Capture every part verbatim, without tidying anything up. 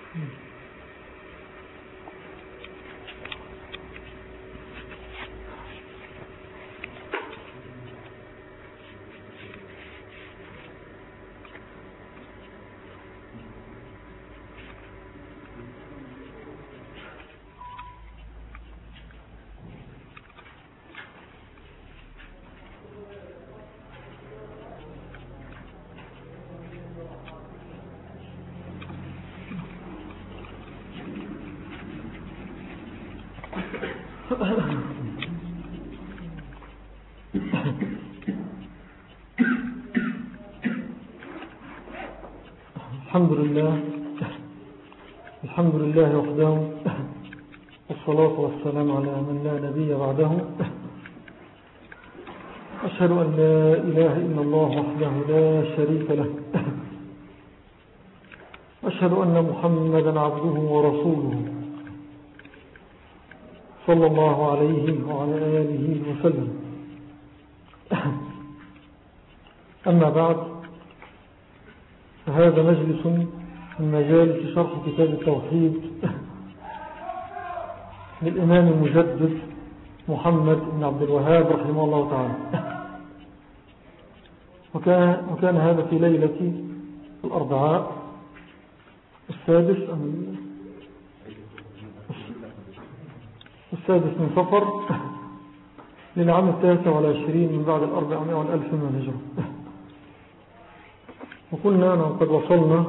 الحمد لله الحمد لله وحده، والصلاة والسلام على من لا نبي بعده. أشهد أن لا إله إلا الله وحده لا شريك له، أشهد أن محمدا عبده ورسوله صلى الله عليه وعلى آله وسلم. أما بعد، فهذا مجلس من مجالس شرح كتاب التوحيد للإمام المجدد محمد بن عبد الوهاب رحمه الله تعالى. وكان, وكان هذا في ليلة الأربعاء السادس السادس من صفر للعام التاسع والعشرين من بعد الأربعمائة والألف من الهجرة. وقلنا أنه قد وصلنا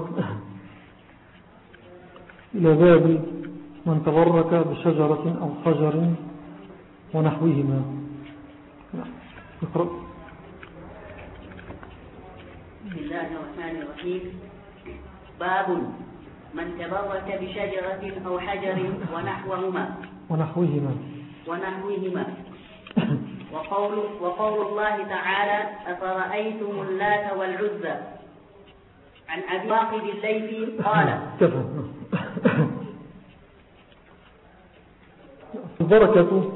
إلى باب من تبرك بشجرة أو حجر ونحوهما. اقرأ. بسم الله الرحمن الرحيم. باب من تبرك بشجرة أو حجر ونحوهما ونحوهما ونحوهما وقول, وقول الله تعالى: أفرأيتم اللات والعزى. عن أبي واقد الليثي قال: البركة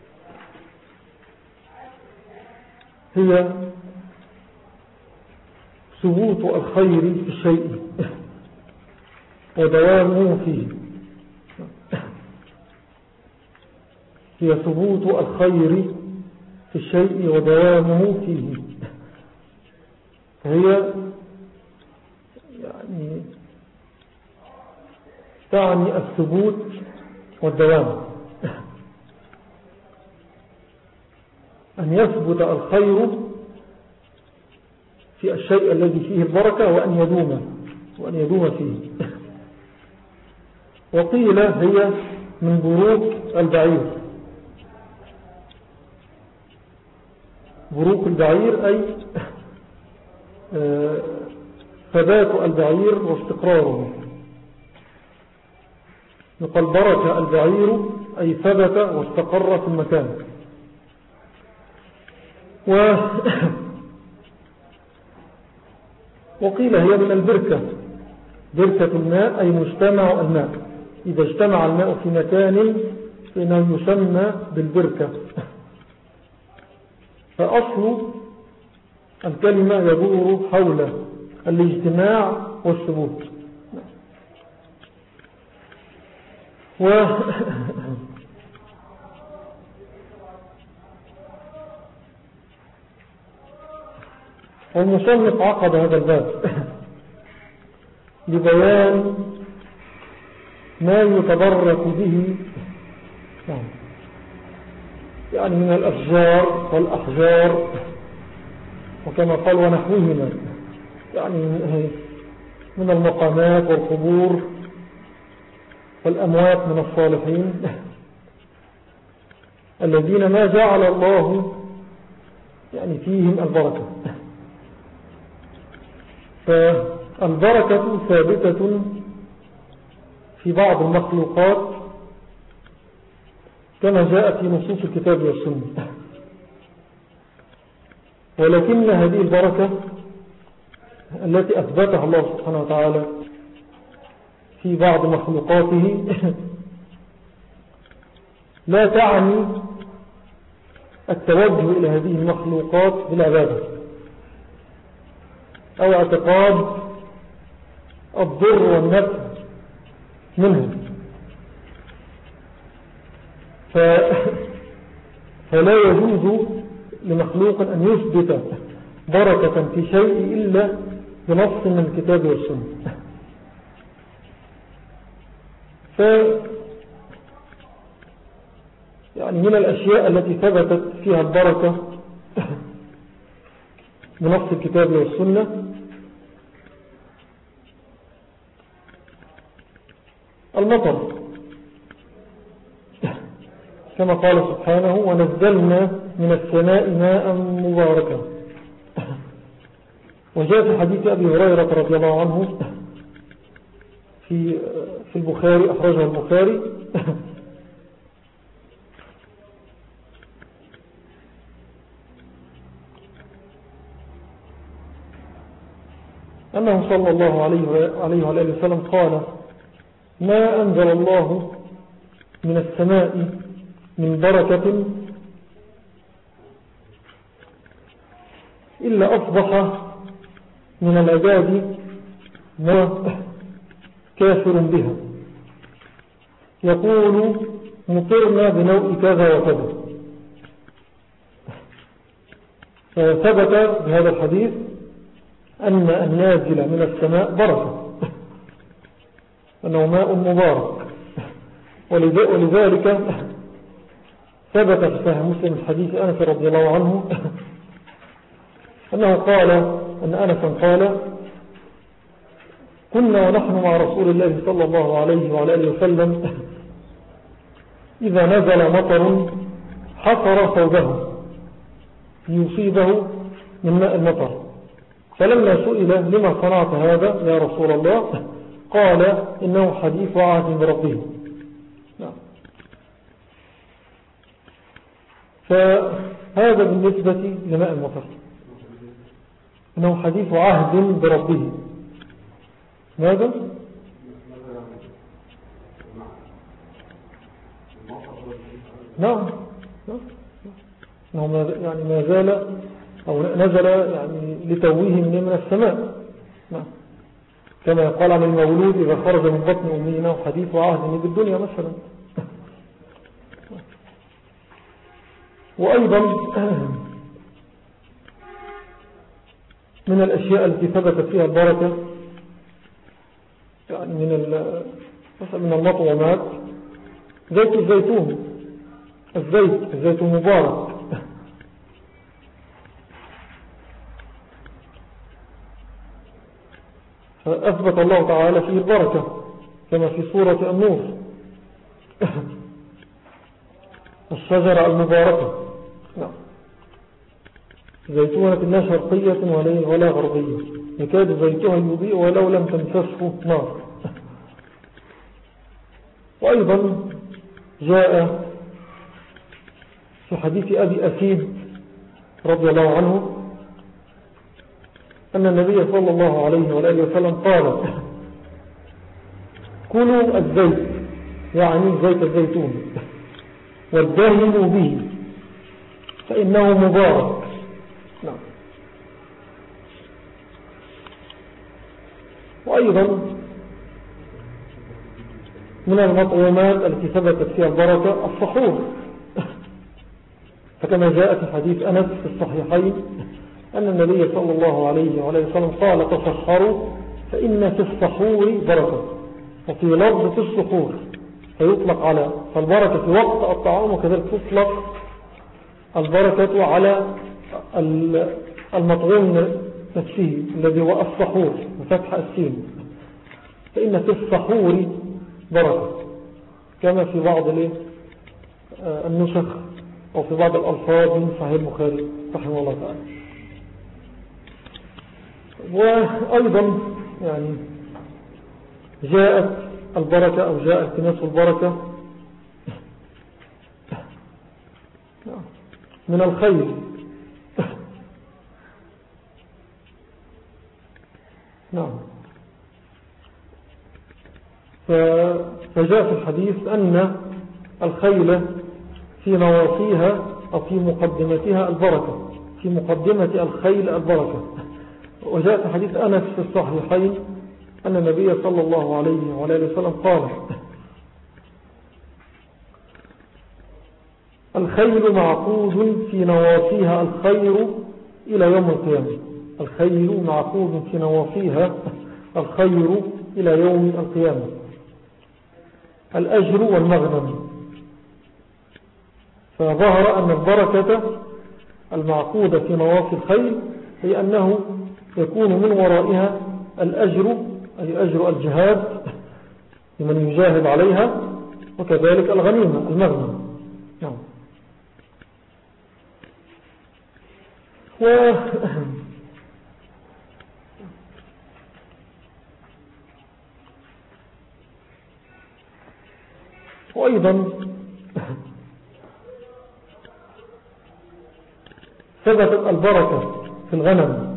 هي ثبوت الخير في الشيء ودوامه فيه. هي ثبوت الخير في الشيء ودوامه فيه. هي يعني تعني الثبوت والدوام، أن يثبت الخير في الشيء الذي فيه البركة وأن يدوم وأن يدوم فيه. وقيل هي من بروك البعير. بروك البعير أي ثبات البعير واستقراره. يقال برك البعير أي ثبت واستقر في المكان. و وقيل هي من البركة. بركة الماء أي مجتمع الماء. إذا اجتمع الماء في مكان فإنه يسمى بالبركة. فأصل الكلمة يدور حول الاجتماع والثبوت. و والمصنف عقد هذا الباب لبيان ما يتبرك به يعني من الأشجار والأحجار، وكما قال ونحوهما يعني من المقامات والقبور والأموات من الصالحين الذين ما جعل الله يعني فيهم البركة. فالبركة ثابتة في بعض المخلوقات كما جاءت في نصوص الكتاب والسنة، ولكن هذه البركة التي أثبتها الله سبحانه وتعالى في بعض مخلوقاته لا تعني التوجه إلى هذه المخلوقات بالعبادة أو اعتقاد الضر والنفع منه. ف... فلا يجوز لمخلوق أن يثبت بركة في شيء إلا بنص من الكتاب والسنة. ف يعني من الأشياء التي ثبتت فيها البركة بنص الكتاب والسنة المطر، كما قال سبحانه ونزلنا من السماء ماء مباركا. وجاء في حديث أبي هريرة رضي الله عنه في في البخاري، أخرجه البخاري، أنه صلى الله عليه وآله وسلم قال ما أنزل الله من السماء من بركة إلا أصبح من العباد ما كافر بها يقول مطرنا بنوء كذا وكذا. فثبت بهذا الحديث أن النازل من السماء بركة، أنه ماء مبارك. ولذلك ثبت في صحيح مسلم الحديث أنس رضي الله عنه أنه قال أن أنس قال كنا ونحن مع رسول الله صلى الله عليه وعلى آله وسلم إذا نزل مطر حفر ثوبه ليصيبه من ماء المطر، فلما سئل لما صنعت هذا يا رسول الله قال إنه حديث عهد بربه. فهذا بالنسبة لماء المطر، إنه حديث عهد بربه. ماذا؟ نعم، إنه يعني ما زال أو نزل يعني لتويه من السماء. نعم، كما يقال عن المولود إذا خرج من بطن أمه إنه حديث عهد بالدنيا مثلا. وأيضا من الأشياء التي ثبتت فيها البركة يعني من من المطعومات زيت الزيتون، الزيت الزيت المبارك. فأثبت الله تعالى فيه البركة كما في سورة النور الشجرة المباركة. نعم. زيتونة لا شرقية ولا غربية يكاد زيتها يضيء ولو لم تمسسه نار. وأيضا جاء في حديث أبي أسيد رضي الله عنه أن النبي صلى الله عليه وآله وسلم قال كلوا الزيت، يعني زيت الزيتون، وادهنوا به فإنه مبارك. نعم. وأيضا من المطعومات التي ثبتت فيها البركة السحور، فكما جاء في حديث أنس في الصحيحين أن النبي صلى الله عليه وآله وسلم قال تسحروا فإن في السحور بركة، وفي لفظ في السحور فيطلق على فالبركة في وقت الطعام، وكذلك تطلق البركة على المطعوم نفسه الذي هو السحور بفتح السين، فإن في السحور بركة، كما في بعض النسخ أو في بعض الألفاظ من صحيح البخاري رحمه الله تعالى. وأيضا يعني جاءت البركة أو جاء التماس البركة من الخير. نعم. فجاء في الحديث أن الخيل في نواصيها أو في مقدمتها البركة، في مقدمة الخيل البركة. وجاء في حديث أنس في الصحيحين أن النبي صلى الله عليه وعلى آله وسلم قال: الخيل معقود في نواصيها الخير إلى يوم القيامة. الخيل معقود في نواصيها الخير إلى يوم القيامة، الأجر والمغنم. فظهر أن البركة المعقودة في نواصي الخيل هي أنه يكون من ورائها الأجر، أي أجر الجهاد لمن يجاهد عليها، وكذلك الغنيمة المغنم. نعم. و وأيضا ثبتت البركة في الغنم،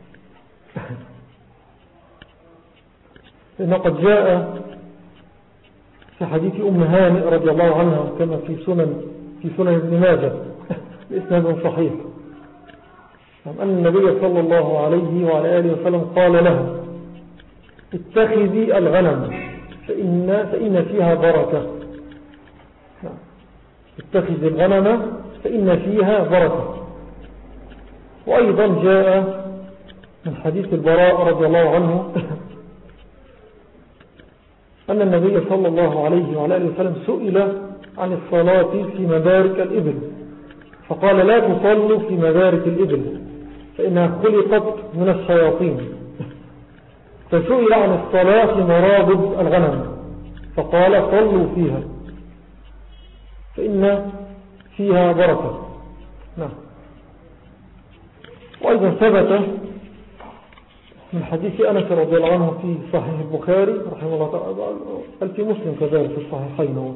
لأنه قد جاء في حديث أم هانئ رضي الله عنها كما في سنن في سنن ابن ماجه بإسناد صحيح، أن النبي صلى الله عليه وعلى آله وسلم قال لها: اتخذي الغنم فإن, فإن فيها بركة. اتخذي الغنم فإن فيها بركة. وأيضا جاء من حديث البراء رضي الله عنه أن النبي صلى الله عليه وعلى آله وسلم سئل عن الصلاة في مبارك الإبل، فقال: لا تصلوا في مبارك الإبل فإنها خلقت من الشياطين. فسئل عن الصلاة في مرابض الغنم، فقال: صلوا فيها فإن فيها بركة. نعم. وأيضا ثبت من حديث أنس رضي الله عنه في صحيح البخاري رحمه الله تعالى، بل في مسلم كذلك في الصحيحين،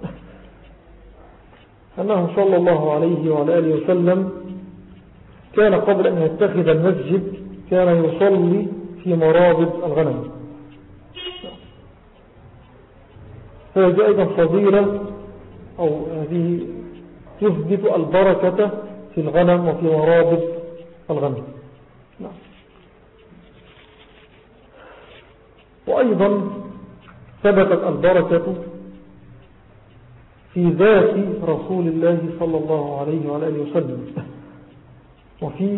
أنه صلى الله عليه وعلى آله وسلم كان قبل أن يتخذ المسجد كان يصلي في مرابض الغنم. فهذه أيضا فضيلة، أو هذه تثبت البركة في الغنم وفي مرابض الغنم. وأيضا ثبتت البركة في ذات رسول الله صلى الله عليه وعلى آله وسلم، وفي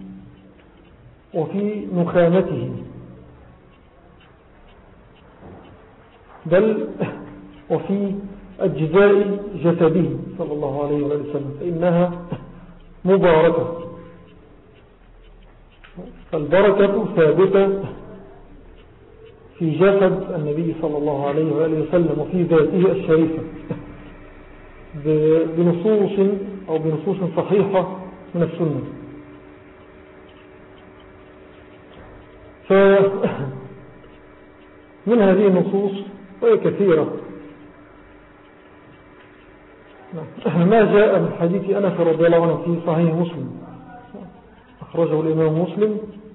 وفي نخامته، بل وفي أجزاء جسده صلى الله عليه وآله وسلم، فإنها مباركة. فالبركة ثابتة في جسد النبي صلى الله عليه وآله وسلم وفي ذاته الشريفة بنصوص أو بنصوص صحيحة من السنة. فمن هذه النصوص وهي كثيرة ما جاء من حديث أنس رضي الله عنه في صحيح مسلم، أخرجه الإمام مسلم،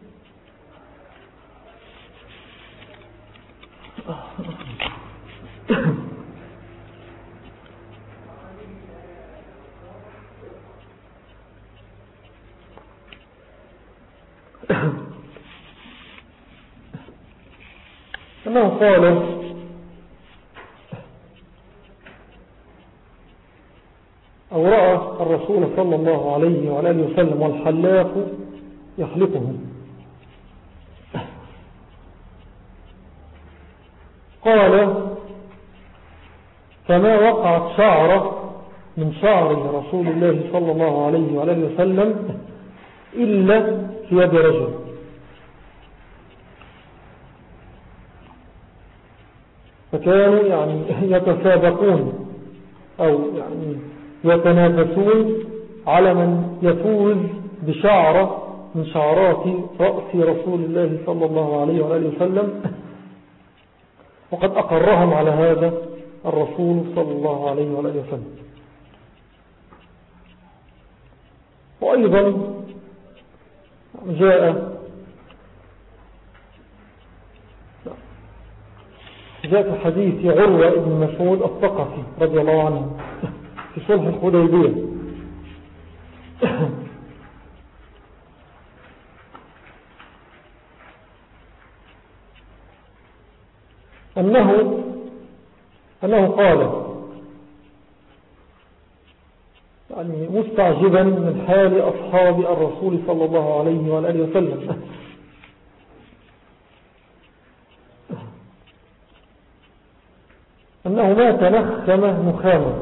أنه قال: أو رأى الرسول صلى الله عليه وعلى آله وسلم والحلاق يخلقه، قال: فما وقعت شعرة من شعر رسول الله صلى الله عليه وعلى آله وسلم إلا في يد رجل. فكانوا يعني يتسابقون أو يعني يتنافسون على من يفوز بشعرة من شعرات رأس رسول الله صلى الله عليه وآله وسلم، وقد أقرهم على هذا الرسول صلى الله عليه وآله وسلم. وأيضا جاء جاء في حديث عروة بن مسعود الثقفي رضي الله عنه في صلح الحديبية، أنه أنه قال يعني مستعجبا من حال أصحاب الرسول صلى الله عليه وآله وسلم أنه ما تنخم نخامة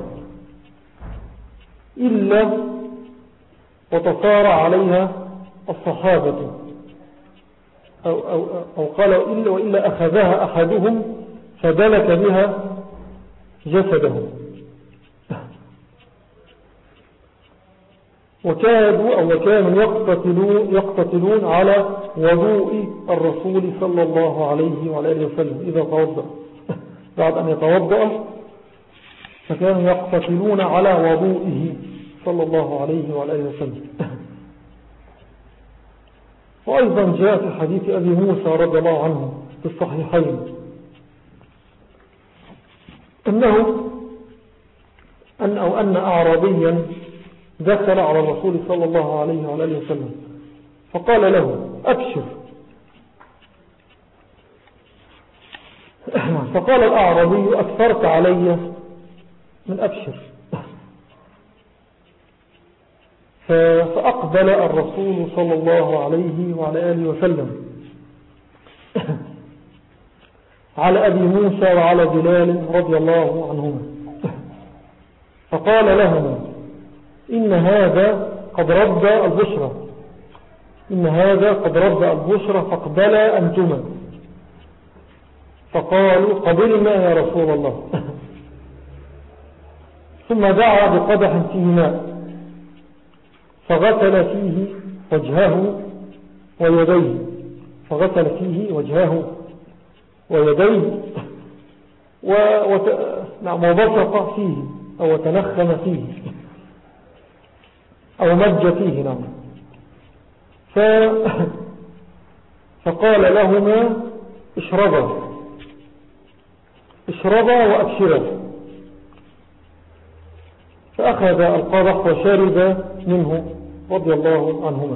إلا وتصارع عليها الصحابة أو, أو, أو قال إلا وإلا أخذها أحدهم فدلك بها جسده وكادوا أو كانوا يقتتلون, يقتتلون على وضوء الرسول صلى الله عليه وآله وسلم إذا توضأ بعد أن يتوضأ فكانوا يقتتلون على وضوئه صلى الله عليه وآله وسلم. وأيضا جاء في حديث أبي موسى رضي الله عنه في الصحيحين أنه أن أو أن أعرابيا دخل على الرسول صلى الله عليه وآله وسلم فقال له أبشر. فقال الأعرابي أكثرت علي من أبشر. فأقبل الرسول صلى الله عليه وعلى آله وسلم على أبي موسى وعلى بلال رضي الله عنهما فقال لهما إن هذا قد رد البشرى إن هذا قد رد البشرى فاقبلا أنتما. فقالوا قبلنا يا رسول الله. ثم دعا بقدح فيه ماء فغسل فيه وجهه ويديه فغسل فيه وجهه ويديه وبصق فيه أو تنخم فيه أو مج فيه نعم. ف... فقال لهما اشربا اشربا وأبشرا. فأخذ القدح وشرب منه رضي الله عنهما.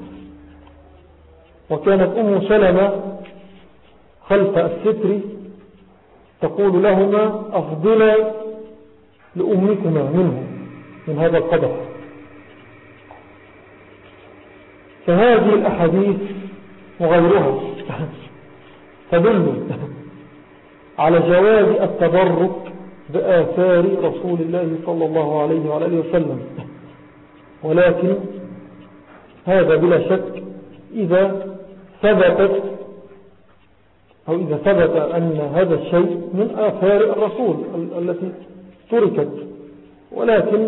وكانت أم سلمة خلف الستر تقول لهما أفضل لأمكما منه من هذا القدح. فهذه الأحاديث وغيرها تدل على جواز التبرك بآثار رسول الله صلى الله عليه وآله وسلم. ولكن هذا بلا شك إذا ثبتت أو إذا ثبت أن هذا الشيء من آثار الرسول التي تركت. ولكن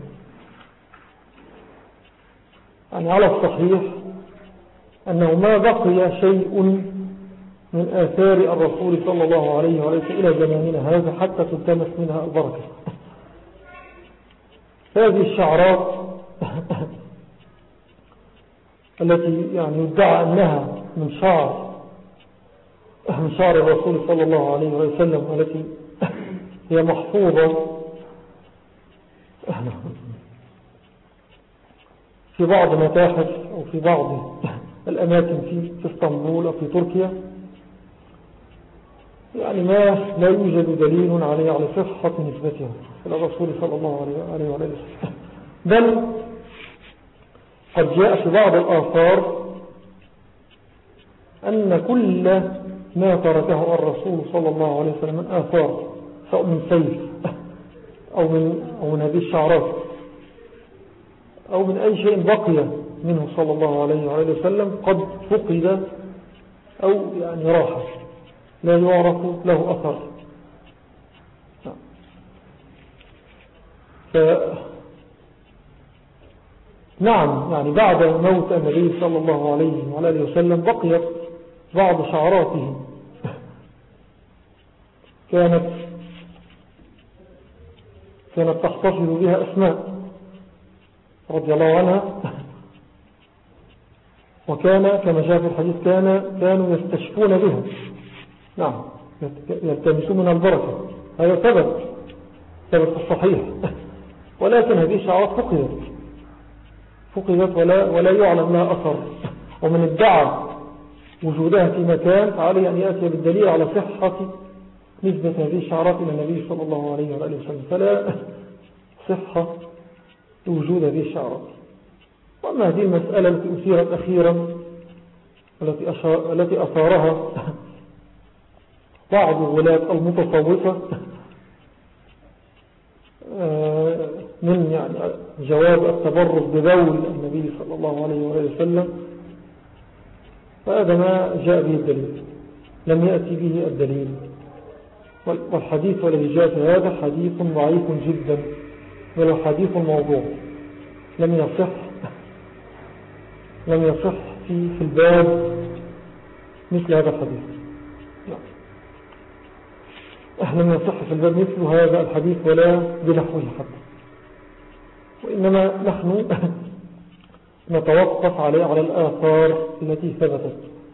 يعني على الصحيح أنه ما بقي شيء من آثار الرسول صلى الله عليه وسلم إلى زماننا هذا حتى تلتمس منها البركة. هذه الشعرات التي يعني يدعى أنها من شعر من شعر الرسول صلى الله عليه وسلم التي هي محفوظة في بعض المتاحف أو في بعض الأماكن في, في اسطنبول أو في تركيا يعني ما لا يوجد دليل عليه على صحة نسبتها إلى الرسول صلى الله عليه وسلم. بل قد جاء في بعض الآثار أن كل ما تركه الرسول صلى الله عليه وسلم من آثار سواء من سيف أو من, أو من هذه الشعرات أو من أي شيء بقي منه صلى الله عليه وسلم قد فقد أو يعني راح لا يعرف له أثر. ف... نعم يعني بعد موت النبي صلى الله عليه وآله وسلم بقيت بعض شعراته كانت كانت تحتفظ بها أسماء رضي الله عنها. وكان كما جاء في الحديث كان كانوا يستشفون بها نعم يلتمسون من البركة. هذا ثبت ثبت الصحيح. ولكن هذه الشعرات فقدت فقدت ولا, ولا يعلم لها أثر. ومن ادعى وجودها في مكان فعليه أن يأتي بالدليل على صحة نسبة هذه الشعارات إلى النبي صلى الله عليه وآله وسلم، فلا صحة لوجود هذه الشعارات. وأما هذه المسألة التي أثيرت أخيرا التي, التي أثارها بعض ولاة المتصوفة من يعني جواب التبرك ببول النبي صلى الله عليه وآله وسلم، فهذا ما جاء به الدليل، لم يأتي به الدليل، والحديث والذي جاء في هذا حديث ضعيف جدا، ولو حديث موضوع لم يصح لم يصح في, في الباب مثل هذا الحديث. لم يصح في الباب مثل هذا الحديث ولا بنحوه حتى، وإنما نحن نتوقف عليه على الآثار التي ثبتت.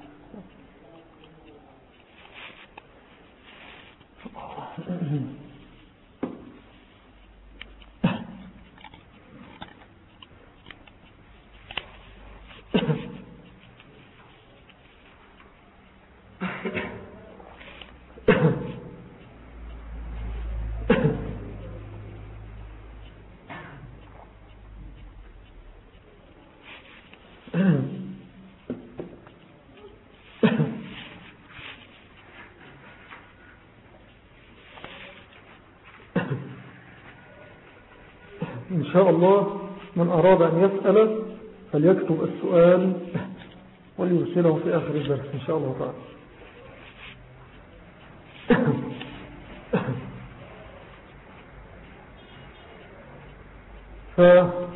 إن شاء الله من أراد أن يسأل فليكتب السؤال وليرسله في آخر الدرس إن شاء الله تعالى. ف...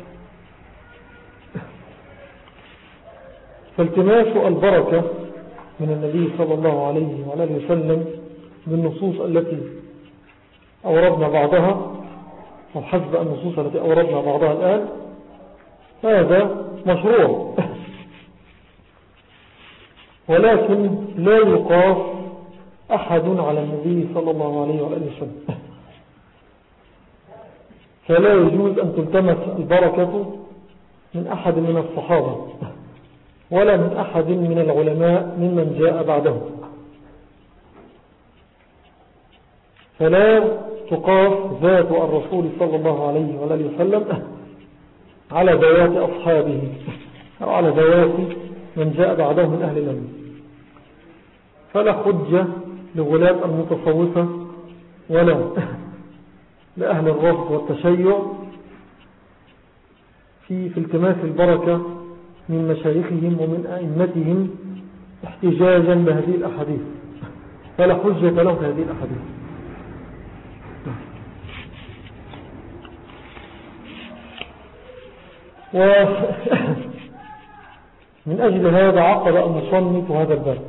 فالتماس البركة من النبي صلى الله عليه وعلى وسلم بالنصوص التي أوردنا بعضها، وحسب النصوص التي أوردنا بعضها الآن، هذا مشروع، ولكن لا يقاس أحد على النبي صلى الله عليه وسلم، فلا يجوز أن تلتمس البركة من أحد من الصحابة ولا من أحد من العلماء ممن جاء بعده، فلا تقاس ذات الرسول صلى الله عليه وسلم على ذوات أصحابه أو على ذوات من جاء بعده من أهل العلم. فلا حجة لغلاة المتصوفة ولا لأهل الرفض والتشيع في في التماس البركة من مشايخهم ومن أئمتهم احتجاجا بهذه الأحاديث، فلا حجة له في هذه الأحاديث. ومن أجل هذا عقد المصنف هذا الباب: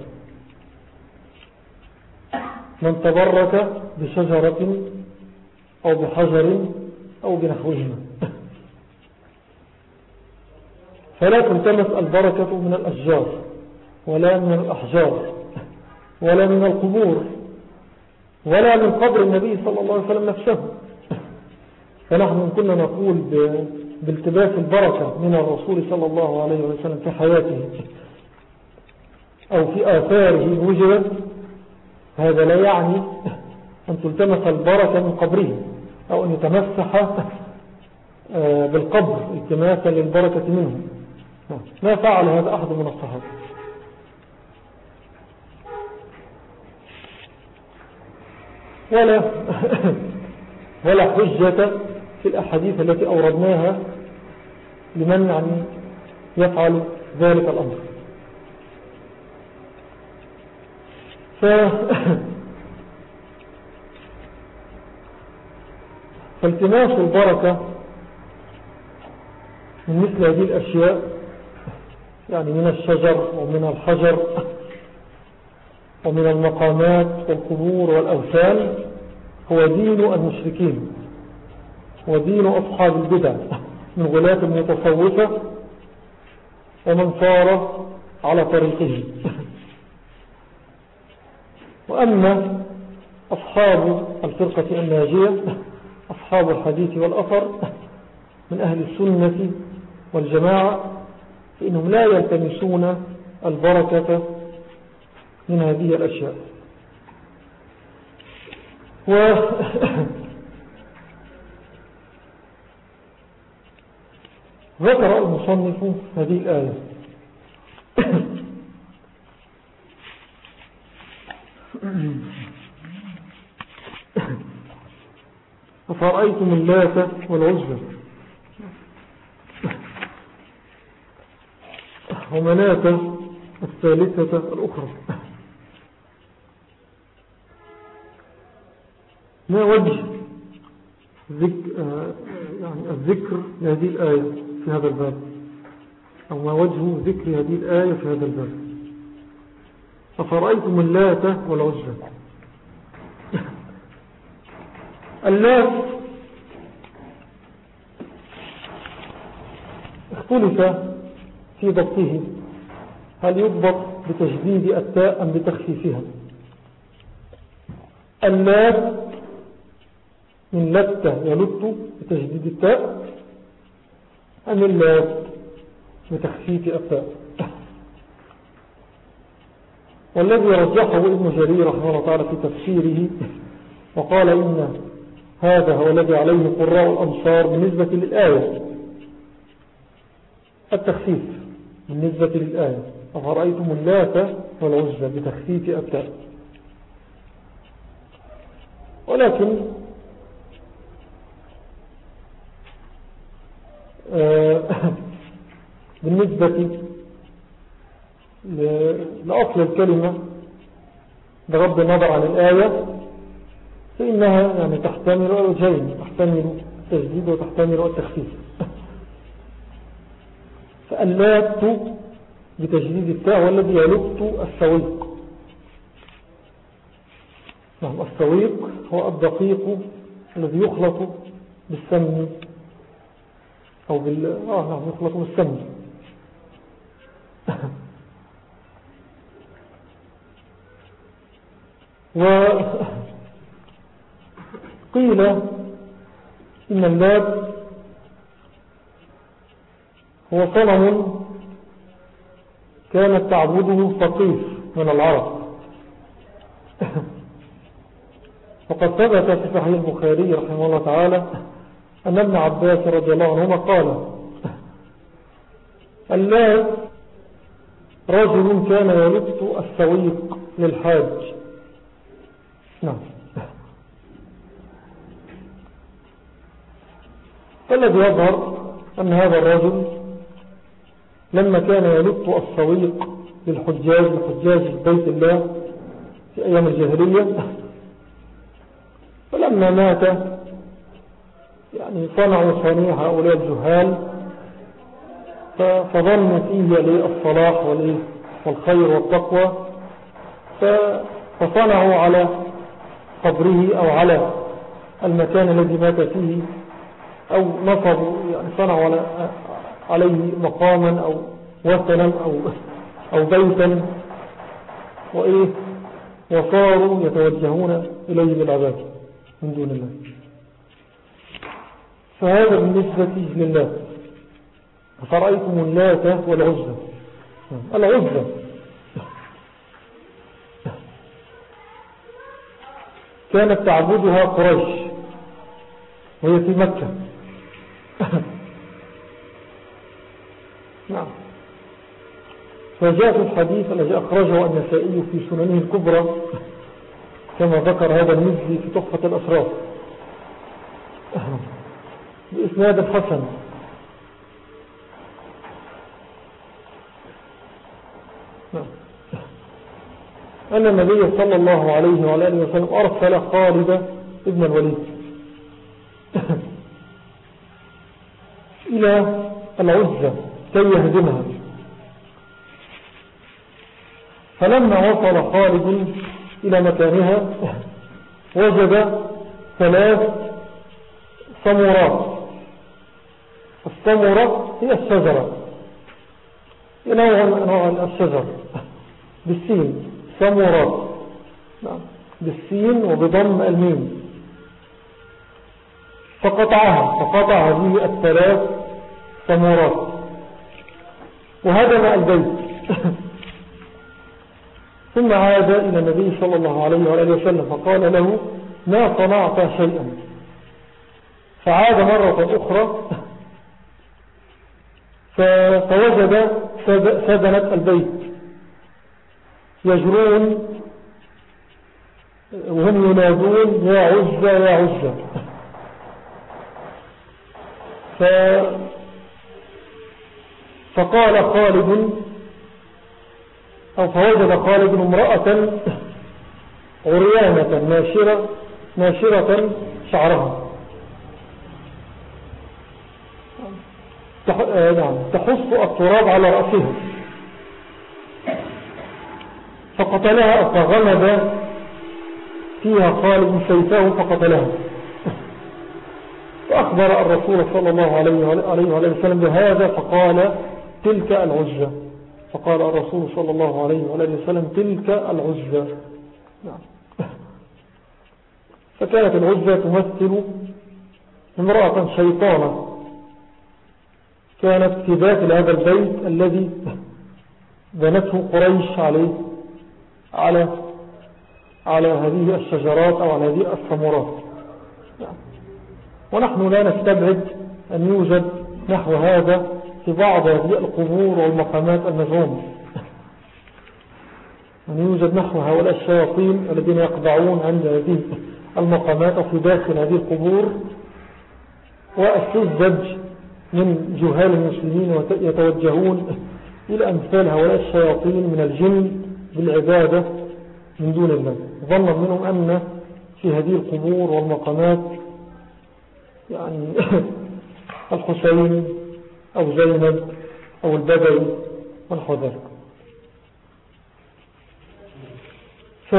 من تبرك بشجرة أو بحجر أو بنحوهما فلا تلتمس البركة من الأشجار ولا من الأحجار ولا من القبور ولا من قبر النبي صلى الله عليه وسلم نفسه. فنحن كنا نقول بالتباس البركة من الرسول صلى الله عليه وسلم في حياته أو في آثاره وجدت، هذا لا يعني أن تلتمس البركة من قبره أو أن يتمسح بالقبر التماسا للبركة منه. ما فعل هذا أحد من الصحابة. ولا ولا حجة في الأحاديث التي أوردناها لمن يعني يفعل ذلك الأمر. ف... فالتماس البركة من مثل هذه الأشياء، يعني من الشجر ومن الحجر ومن المقامات والقبور والأوثان، هو دين المشركين ودين أصحاب البدع من غلاة المتصوفة ومن صار على طريقه. وأما أصحاب الفرقة الناجية أصحاب الحديث والأثر من أهل السنة والجماعة فإنهم لا يلتمسون البركة من هذه الأشياء. و ذكر المصنف هذه الآية أفرأيتم اللات والعزى ومناة الثالثة الأخرى. ما وجه يعني الذكر لهذه الآية في هذا الباب، أو ما وجه ذكر هذه الآية في هذا الباب؟ أفرأيتم اللات والعزى. اللات اختلف في ضبطه، هل يضبط بتجديد التاء أم بتخفيفها؟ اللات من لت يلت بتجديد التاء أم اللات بتخفيف التاء؟ والذي رجحه ابن جرير رحمه الله تعالى في تفسيره وقال إن هذا هو الذي عليه قراء الأمصار بالنسبة للآية، التخفيف بالنسبة للآية أفرأيتم اللات والعزى بتخفيف التاء. ولكن آه بالنسبة لأصل الكلمة بغض النظر عن الآية فإنها يعني تحتمل الوجهين، تحتمل التجديد وتحتمل التخفيف. فاللات بتجديد التاء والذي يلت السويق. نعم، السويق هو الدقيق الذي يخلط بالسمن أو بال آه نعم يخلط بالسمن. وقيل إن اللات هو صنم كانت تعبده ثقيف من العرب. وقد ثبت في صحيح البخاري رحمه الله تعالى أن ابن عباس رضي الله عنهما قال اللات رجل كان يلت السويق للحاج. نعم. فالذي يظهر أن هذا الرجل لما كان يلت السويق للحجاج لحجاج بيت الله في أيام الجاهلية، فلما مات يعني صنعوا صنيع هؤلاء الجهال فظنوا فيه للصلاح والخير والتقوى، فصنعوا على قبره أو على المكان الذي مات فيه أو نصبوا يعني صنعوا عليه مقاما أو وثنا أو, أو بيتا وإيه وصاروا يتوجهون إليه بالعبادة من دون الله. فهذا بالنسبة لله. فرأيتم اللات والعزى. العزى كانت تعبدها قريش وهي في مكة. نعم. فجاء في الحديث الذي أخرجه النسائي في سننه الكبرى كما ذكر هذا المزي في تحفة الأسرار بإسناد حسن أن النبي صلى الله عليه وعلى آله وسلم أرسل خالد ابن الوليد إلى العزة كي يهدمها. فلما وصل خالد إلى مكانها وجد ثلاث صمورات. الصمورة هي الشجرة، نوع من أنواع الشجر بالسين، صمورات بالسين وبضم الميم. فقطعها فقطع هذه الثلاث صمورات وهدم البيت. ثم عاد إلى النبي صلى الله عليه وآله وسلم فقال له ما صنعت شيئا. فعاد مرة أخرى فوجد سدنة البيت يجرون وهم ينادون يا عزة يا عزة. ف... فقال خالد أو فوجد خالد امرأة عريانة ناشرة, ناشرة شعرها تحص التراب على رأسها فقتلها فغلب فيها خالد سيفه فقتلها. فأخبر الرسول صلى الله عليه وسلم بهذا فقال تلك العزة. فقال الرسول صلى الله عليه وسلم تلك العزة. فكانت العزة تمثل امرأة شيطانة كانت في داخل هذا البيت الذي بنته قريش عليه على على هذه الشجرات أو على هذه الثمرات. ونحن لا نستبعد أن يوجد نحو هذا في بعض هذه القبور والمقامات المزعومة، أن يوجد نحو هؤلاء الشياطين الذين يقضعون عند هذه المقامات أو في داخل هذه القبور، والسذج من جهال المسلمين يتوجهون إلى أمثال هؤلاء الشياطين من الجن بالعبادة من دون الله، ظنا منهم أن في هذه القبور والمقامات يعني الحسين أو زينب أو البدوي ونحو ذلك. ف...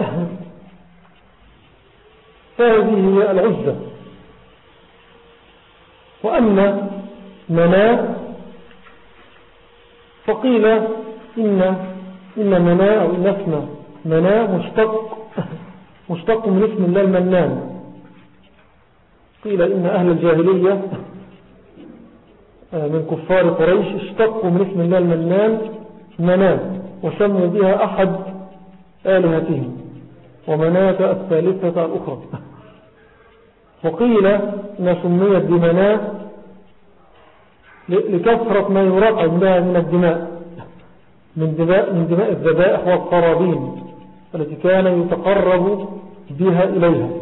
فهذه هي العزة. وأما مناة فقيل إن إن مناة أو إن اسم مناة مشتق مشتق من اسم الله المنان. قيل إن أهل الجاهلية من كفار قريش اشتقوا من اسم الله المنان مناة وسموا بها أحد آلهتهم ومناة الثالثة الأخرى. وقيل إن سميت بمناة لكثرة ما يراق عندها من الدماء من دماء, من دماء الذبائح والقرابين التي كان يتقرب بها إليها،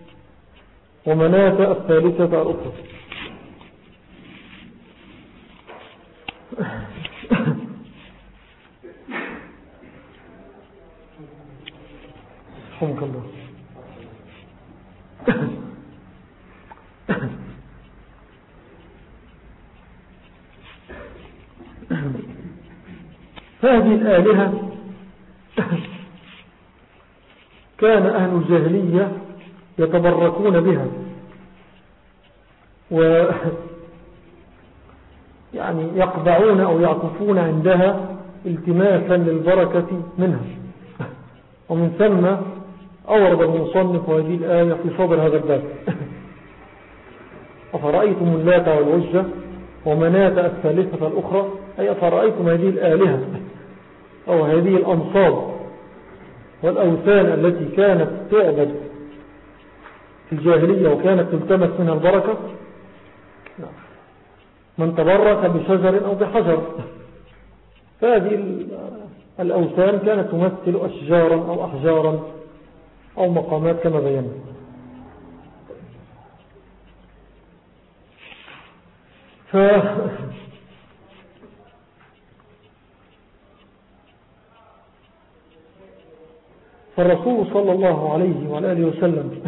ومناة الثالثة الأخرى. رحمك الله. هذه الآلهة كان أهل الجاهلية يتبركون بها و يعني يقبعون أو يعكفون عندها التماسا للبركة منها. ومن ثم أورد المصنف هذه الآية في صدر هذا الباب: أفرأيتم اللات والعزى ومناة الثالثة الأخرى، أي أفرأيتم هذه الآلهة أو هذه الأنصاب والأوثان التي كانت تعبد في الجاهلية وكانت تلتمس منها البركة، من تبرك بشجر أو بحجر. فهذه الأوثان كانت تمثل أشجارا أو أحجارا أو مقامات كما بينا. ف... فالرسول صلى الله عليه وآله وسلم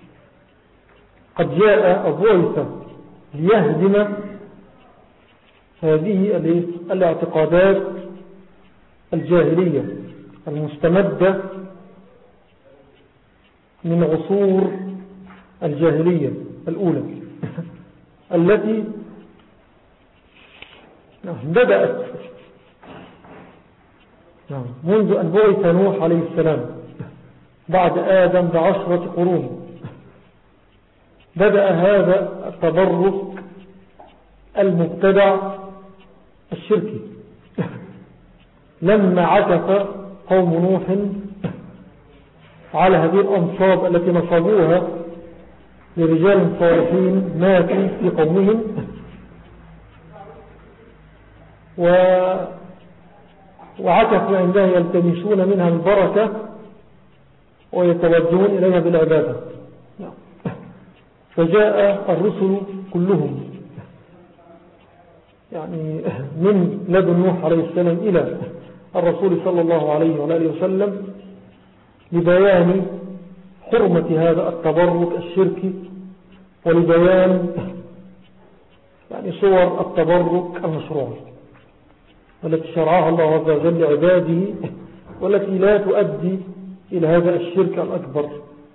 قد جاء أبويت ليهدم هذه الاعتقادات الجاهلية المستمدة من عصور الجاهلية الأولى التي بدأت منذ أن بعث نوح عليه السلام بعد آدم بعشرة قرون. بدأ هذا التبرك المبتدع الشركي لما عكف قوم نوح على هذه الأنصاب التي نصبوها لرجال صالحين ماتوا في قومهم، و وعكفوا عندها يلتمسون منها البركة ويتوجهون إليها بالعبادة. فجاء الرسل كلهم يعني من لدن نوح عليه السلام إلى الرسول صلى الله عليه وآله وسلم لبيان حرمة هذا التبرك الشركي، ولبيان يعني صور التبرك المشروع التي شرعها الله عز وجل لعباده، والتي لا تؤدي إلى هذا الشرك الأكبر.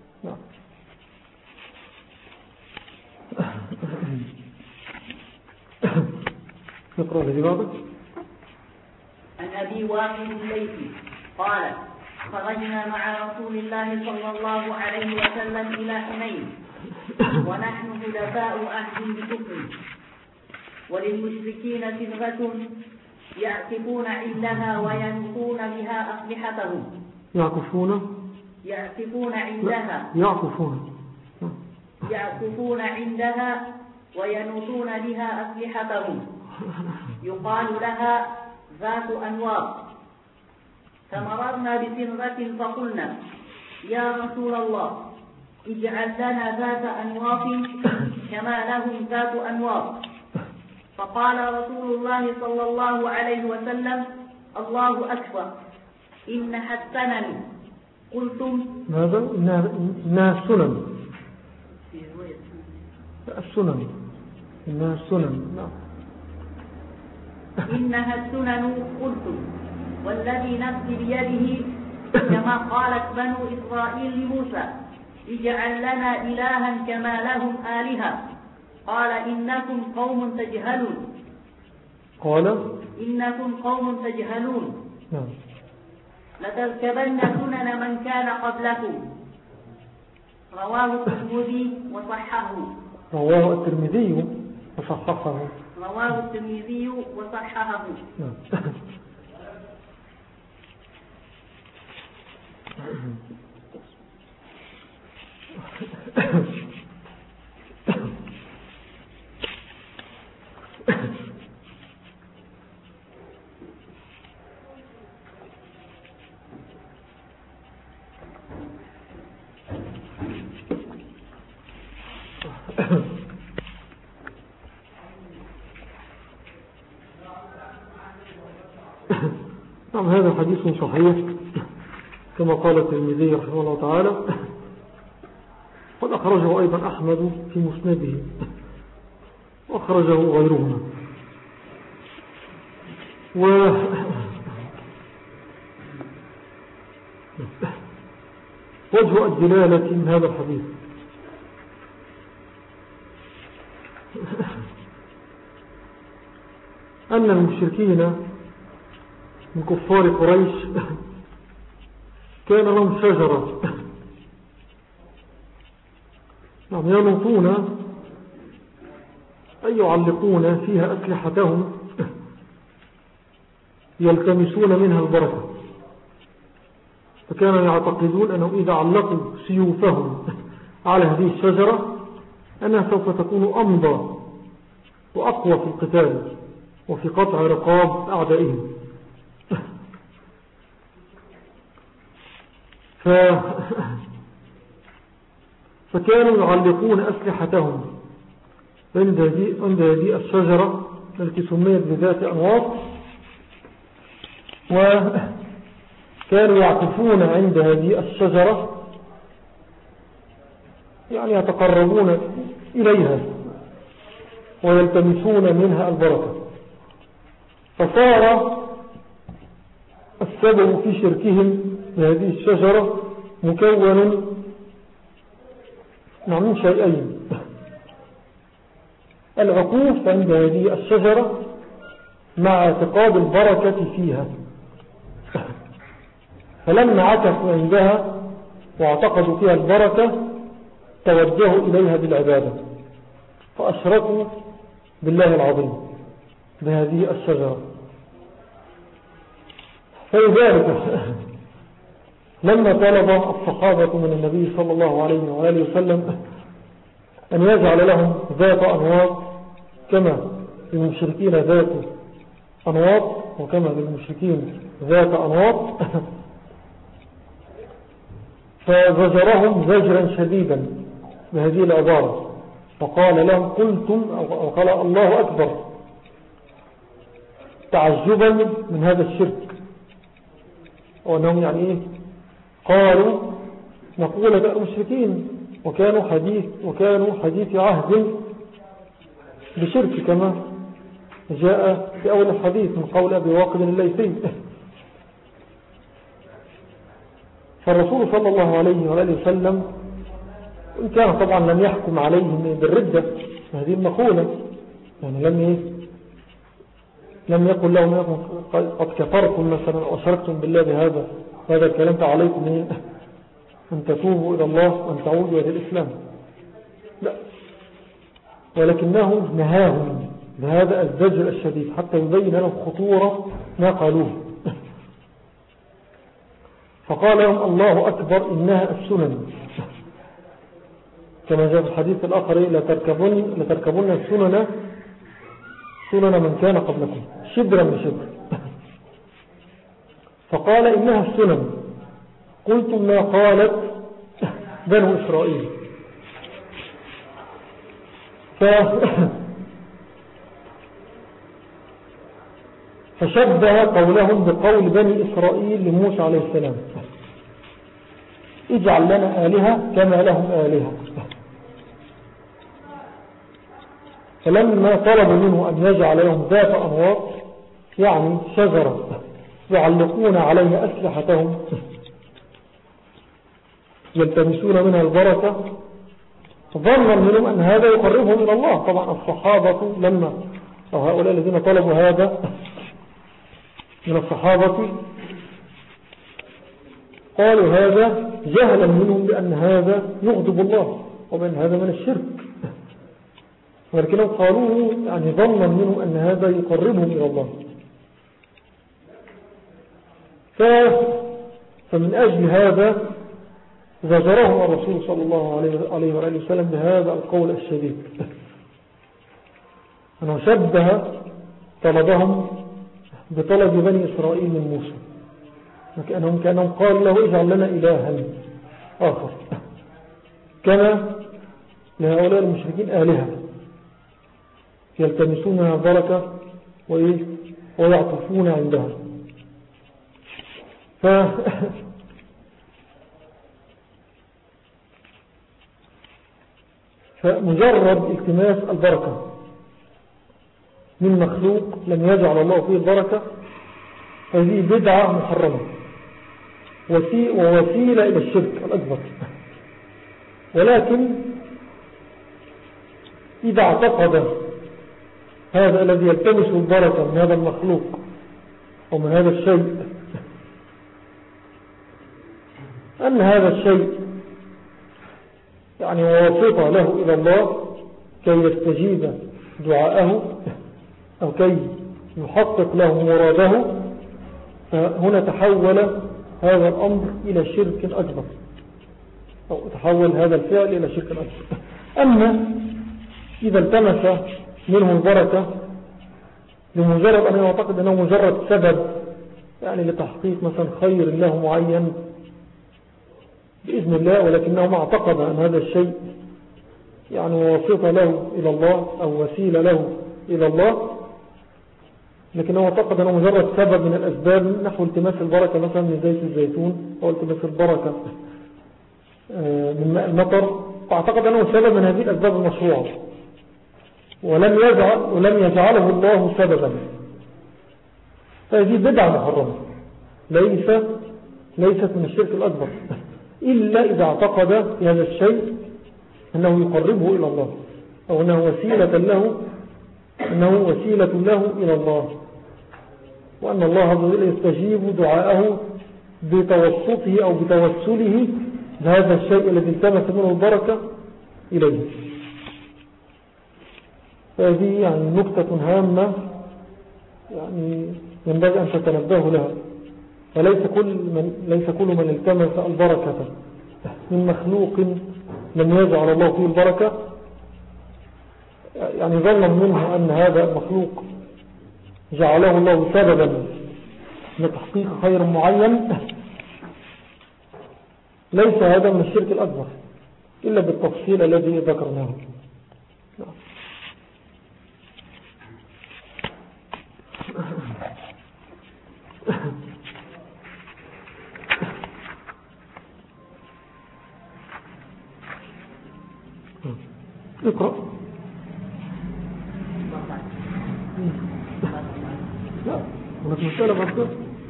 نقرأ الذي بعده. عن أبي واقد الليثي قال: خرجنا مع رسول الله صلى الله عليه وسلم إلى حنين ونحن خلفاء أهل بكفر، وللمشركين صبغة يعكفون عندها وينقون بها أسلحتهم. يعكفون يعكفون عندها يعكفون يعكفون عندها وينقون بها أسلحتهم، يقال لها ذات أنواط. فمررنا بصبغة فقلنا: يا رسول الله، اجعل لنا ذات أنواط كما لهم ذات أنواط. فقال رسول الله صلى الله عليه وسلم: الله أكبر، إنها السنن. قلتم: ماذا؟ إنها السنن. السنن إنها السنن. نعم. إنها السنن. قلتم: والذي نفسي بيده، كما قالت بنو إسرائيل لموسى: اجعل لنا إلها كما لهم آلهة. قال: إنكم قوم تجهلون. قال: إنكم قوم تجهلون. نعم. لتركبن سنن من كان قبلكم. رواه الترمذي وصححه. رواه الترمذي وصححه. رواه الترمذي وصححه. نعم. نعم. هذا حديث صحيح كما قال الترمذي رحمه الله تعالى، قد أخرجه أيضا أحمد في مسنده وأخرجه غيرهما. و وجه الدلالة من هذا الحديث أن المشركين من كفار قريش كان لهم شجرة يعني ينطون أي يعلقون فيها أسلحتهم يلتمسون منها البركة، فكانوا يعتقدون أنهم إذا علقوا سيوفهم على هذه الشجرة أنها سوف تكون أمضى وأقوى في القتال وفي قطع رقاب أعدائهم. ف... فكانوا يعلقون أسلحتهم عند هذه الشجرة التي سميت بذات أنواط، وكانوا يعكفون عند هذه الشجرة يعني يتقربون إليها ويلتمسون منها البركة. فصار السبب في شركهم بهذه الشجرة مكون من شيئين: العكوف عند هذه الشجرة مع اعتقاد البركة فيها، فلما عكفوا عندها واعتقدوا فيها البركة توجهوا إليها بالعبادة، فأشركوا بالله العظيم بهذه الشجرة. فلذلك لما طلب الصحابة من النبي صلى الله عليه وآله وسلم أن يجعل لهم ذات أنواط كما للمشركين ذات أنواط وكما للمشركين ذات أنواط، فزجرهم زجرا شديدا بهذه العبارة، فقال لهم قلتم أو قال الله أكبر تعجبا من هذا الشرك. وأنهم يعني إيه؟ قالوا نقول بقى مشركين وكانوا حديث وكانوا حديث عهد بشرك كما جاء في أول الحديث من قول أبي واقد الليثي. فالرسول صلى الله عليه وآله وسلم إن كان طبعا لم يحكم عليهم بالردة هذه المقولة، يعني لم إيه لم يقل لهم قد كفرتم مثلا وأشركتم بالله بهذا هذا الكلام عليكم إيه أن تتوبوا إلى الله وأن تعودوا إلى الإسلام، لا، ولكنه نهاهم بهذا الزجر الشديد حتى يبين لهم خطورة ما قالوه. فقال لهم الله أكبر إنها السنن، كما جاء في الحديث الآخر لتركبون, لتركبون السنن سنن من كان قبلكم شبرا بشبر. فقال إنها السنن، قلتم ما قالت بنو إسرائيل. ف... فشبه قولهم بقول بني إسرائيل لموسى عليه السلام اجعل لنا آلهة كما لهم آلهة. فلما طلبوا منه أن يجعل لهم ذات أنواط يعني شجرة يعلقون عليها أسلحتهم يلتمسون منها البركة، ظنا منهم أن هذا يقربهم إلى الله. طبعا الصحابة لما أو هؤلاء الذين طلبوا هذا من الصحابة قالوا هذا جهلا منهم بأن هذا يغضب الله وبأن هذا من الشرك، ولكنهم قالوه يعني ظنا منهم أن هذا يقربهم إلى الله. فمن أجل هذا زجرهم الرسول صلى الله عليه وآله وسلم بهذا القول الشديد، أنه شبه طلبهم بطلب بني إسرائيل من موسى، وكأنهم كأنهم قال له اجعل لنا إلها آخر كما لهؤلاء المشركين آلهة يلتمسونها بركة ويعطفون عندها. ف فمجرد التماس البركة من مخلوق لم يجعل الله فيه البركة هذه بدعة محرمة ووسيلة إلى الشرك الأكبر. ولكن إذا اعتقد هذا الذي يلتمس البركة من هذا المخلوق أو من هذا الشيء أن هذا الشيء يعني واسطة له إلى الله كي يستجيب دعاءه أو كي يحقق له مراده، فهنا تحول هذا الأمر إلى شرك أكبر أو تحول هذا الفعل إلى شرك أكبر. أما إذا التمس منه البركة لمجرد أن يعتقد أنه مجرد سبب يعني لتحقيق مثلا خير له معين بإذن الله، ولكنه ما اعتقد أن هذا الشيء يعني واسطة له إلى الله أو وسيلة له إلى الله، لكنه اعتقد أنه مجرد سبب من الأسباب نحو التماس البركة مثلا من زيت الزيتون أو التماس البركة من ماء المطر، فاعتقد أنه سبب من هذه الأسباب المشروعة ولم يجعل ولم يجعله الله سببا، فهذه بدعة محرمة ليس ليست من الشرك الأكبر إلا إذا اعتقد في هذا الشيء أنه يقربه إلى الله أو أنه وسيلة له أنه وسيلة له إلى الله، وأن الله عز وجل يستجيب دعاءه بتوسطه أو بتوسله بهذا الشيء الذي التمس منه البركة إليه. فهذه يعني نكتة هامة يعني ينبغي أن تتنبه لها، فليس كل من, ليس كل من التمس البركة من مخلوق لم يجعل الله فيه البركة يعني ظن منه أن هذا المخلوق جعله الله سببا لتحقيق خير معين، ليس هذا من الشرك الأكبر إلا بالتفصيل الذي ذكرناه. اقرأ. لا هناك مسألة بعد